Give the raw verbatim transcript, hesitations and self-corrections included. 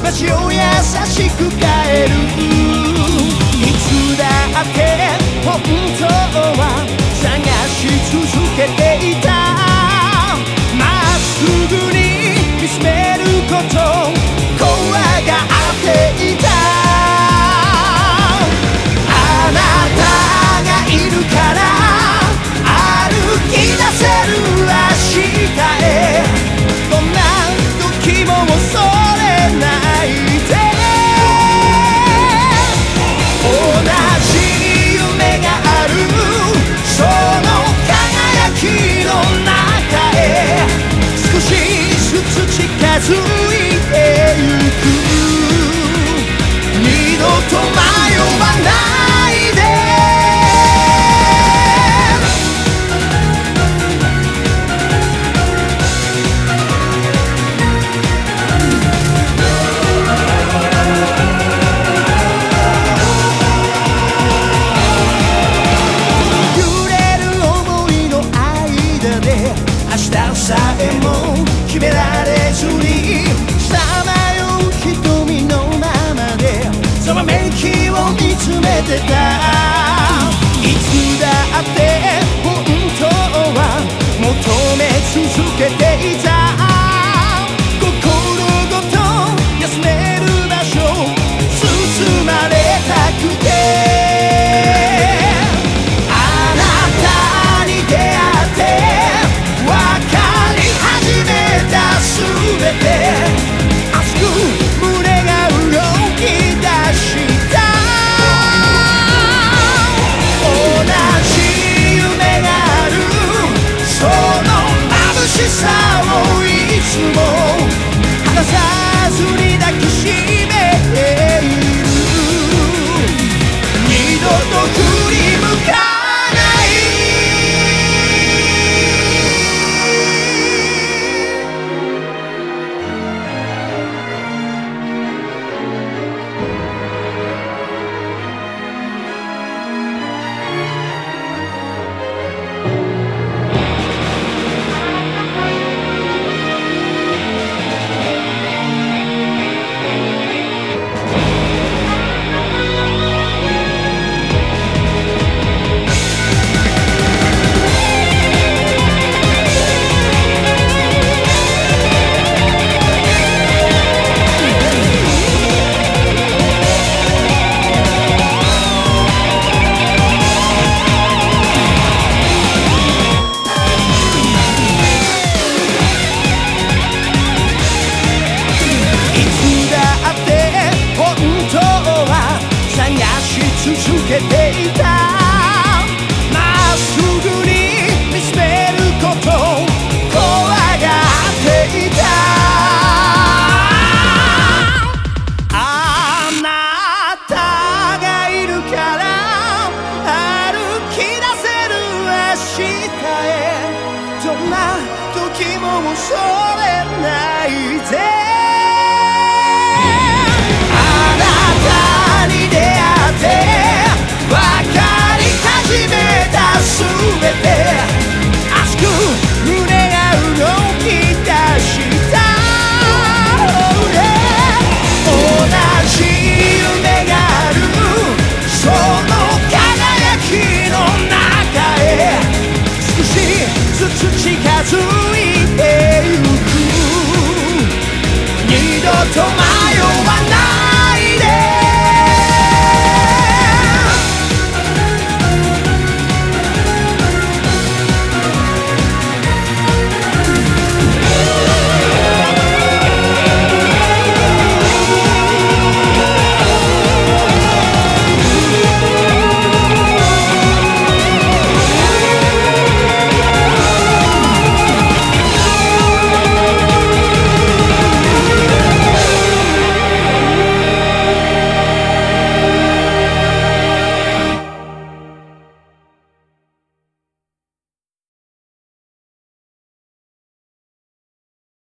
街を優しく変える。いつだって本当は探し続けていた。まっすぐに見つめること怖がっていた。あなたがいるから歩き出せる明日へ。どんな時も恐れないで。同じ夢があるその輝きの中へ少しずつ近づいてゆく。二度と迷わないで。明日さえも決められずにさまよう瞳のままでざわめきを見つめてた。いつだって本当は求め続けていた。心ごと休める場所包まれたくて。離さずに抱きしめている。二度と振り向かない。続けていた。